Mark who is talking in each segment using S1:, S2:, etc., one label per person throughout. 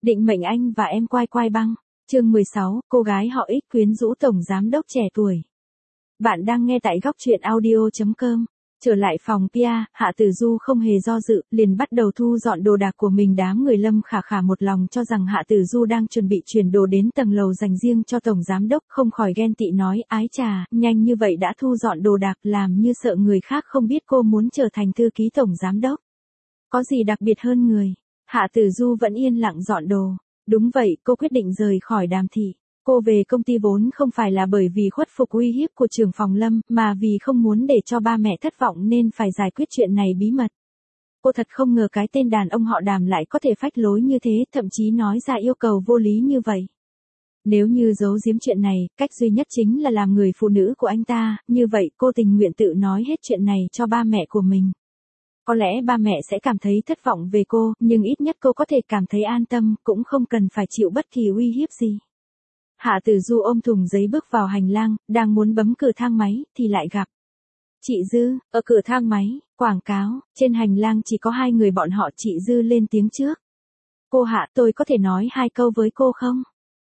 S1: Định mệnh anh và em quai quai băng. Chương 16, cô gái họ X quyến rũ tổng giám đốc trẻ tuổi. Bạn đang nghe tại góc truyện audio.com. Trở lại phòng Pia, Hạ Tử Du không hề do dự, liền bắt đầu thu dọn đồ đạc của mình. Đám người Lâm Khả Khả một lòng cho rằng Hạ Tử Du đang chuẩn bị chuyển đồ đến tầng lầu dành riêng cho tổng giám đốc, không khỏi ghen tị nói, ái chà, nhanh như vậy đã thu dọn đồ đạc, làm như sợ người khác không biết cô muốn trở thành thư ký tổng giám đốc. Có gì đặc biệt hơn người? Hạ Tử Du vẫn yên lặng dọn đồ. Đúng vậy, cô quyết định rời khỏi Đàm thị. Cô về công ty vốn không phải là bởi vì khuất phục uy hiếp của trưởng phòng Lâm, mà vì không muốn để cho ba mẹ thất vọng nên phải giải quyết chuyện này bí mật. Cô thật không ngờ cái tên đàn ông họ Đàm lại có thể phách lối như thế, thậm chí nói ra yêu cầu vô lý như vậy. Nếu như giấu giếm chuyện này, cách duy nhất chính là làm người phụ nữ của anh ta, như vậy cô tình nguyện tự nói hết chuyện này cho ba mẹ của mình. Có lẽ ba mẹ sẽ cảm thấy thất vọng về cô, nhưng ít nhất cô có thể cảm thấy an tâm, cũng không cần phải chịu bất kỳ uy hiếp gì. Hạ Tử Du ôm thùng giấy bước vào hành lang, đang muốn bấm cửa thang máy, thì lại gặp chị Dư, ở cửa thang máy, quảng cáo, trên hành lang chỉ có hai người bọn họ. Chị Dư lên tiếng trước. Cô Hạ, tôi có thể nói hai câu với cô không?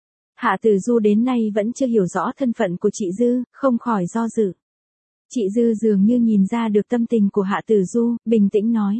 S1: Hạ Tử Du đến nay vẫn chưa hiểu rõ thân phận của chị Dư, không khỏi do dự. Chị Dư dường như nhìn ra được tâm tình của Hạ Tử Du, bình tĩnh nói.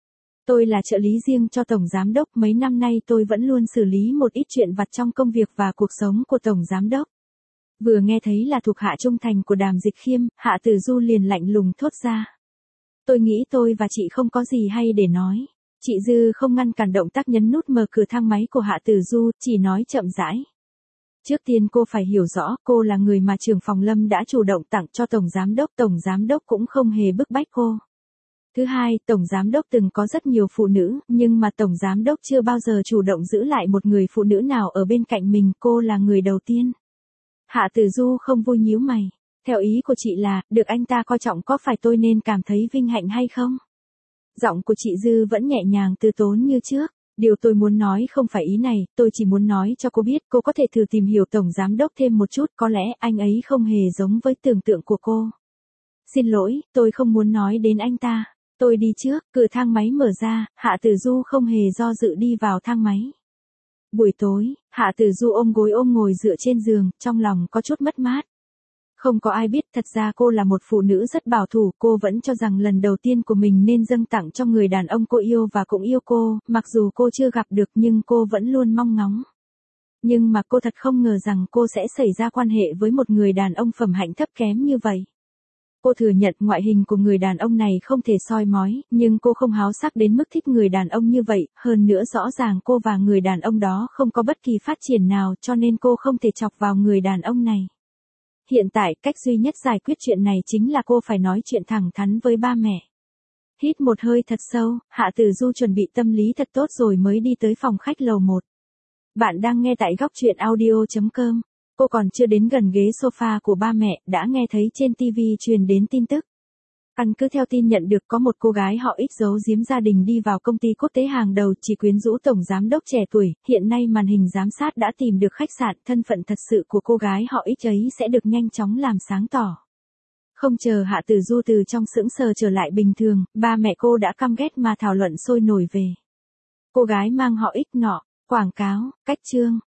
S1: Tôi là trợ lý riêng cho Tổng Giám Đốc, mấy năm nay tôi vẫn luôn xử lý một ít chuyện vặt trong công việc và cuộc sống của Tổng Giám Đốc. Vừa nghe thấy là thuộc hạ trung thành của Đàm Dịch Khiêm, Hạ Tử Du liền lạnh lùng thốt ra. Tôi nghĩ tôi và chị không có gì hay để nói. Chị Dư không ngăn cản động tác nhấn nút mở cửa thang máy của Hạ Tử Du, chỉ nói chậm rãi. Trước tiên cô phải hiểu rõ, cô là người mà trưởng phòng Lâm đã chủ động tặng cho Tổng Giám Đốc cũng không hề bức bách cô. Thứ hai, Tổng Giám Đốc từng có rất nhiều phụ nữ, nhưng mà Tổng Giám Đốc chưa bao giờ chủ động giữ lại một người phụ nữ nào ở bên cạnh mình, cô là người đầu tiên. Hạ Tử Du không vui nhíu mày. Theo ý của chị là, được anh ta coi trọng có phải tôi nên cảm thấy vinh hạnh hay không? Giọng của chị Dư vẫn nhẹ nhàng từ tốn như trước. Điều tôi muốn nói không phải ý này, tôi chỉ muốn nói cho cô biết cô có thể thử tìm hiểu Tổng Giám Đốc thêm một chút, có lẽ anh ấy không hề giống với tưởng tượng của cô. Xin lỗi, tôi không muốn nói đến anh ta. Tôi đi trước, cửa thang máy mở ra, Hạ Tử Du không hề do dự đi vào thang máy. Buổi tối, Hạ Tử Du ôm gối ôm ngồi dựa trên giường, trong lòng có chút mất mát. Không có ai biết thật ra cô là một phụ nữ rất bảo thủ, cô vẫn cho rằng lần đầu tiên của mình nên dâng tặng cho người đàn ông cô yêu và cũng yêu cô, mặc dù cô chưa gặp được nhưng cô vẫn luôn mong ngóng. Nhưng mà cô thật không ngờ rằng cô sẽ xảy ra quan hệ với một người đàn ông phẩm hạnh thấp kém như vậy. Cô thừa nhận ngoại hình của người đàn ông này không thể soi mói, nhưng cô không háo sắc đến mức thích người đàn ông như vậy, hơn nữa rõ ràng cô và người đàn ông đó không có bất kỳ phát triển nào cho nên cô không thể chọc vào người đàn ông này. Hiện tại, cách duy nhất giải quyết chuyện này chính là cô phải nói chuyện thẳng thắn với ba mẹ. Hít một hơi thật sâu, Hạ Tử Du chuẩn bị tâm lý thật tốt rồi mới đi tới phòng khách lầu 1. Bạn đang nghe tại góc truyện audio.com. Cô còn chưa đến gần ghế sofa của ba mẹ, đã nghe thấy trên TV truyền đến tin tức. Căn cứ theo tin nhận được có một cô gái họ X giấu giếm gia đình đi vào công ty quốc tế hàng đầu chỉ quyến rũ Tổng Giám Đốc trẻ tuổi, hiện nay màn hình giám sát đã tìm được khách sạn, thân phận thật sự của cô gái họ X ấy sẽ được nhanh chóng làm sáng tỏ. Không chờ Hạ Tử Du từ trong sững sờ trở lại bình thường, ba mẹ cô đã căm ghét mà thảo luận sôi nổi về cô gái mang họ X nọ, quảng cáo, cách chương.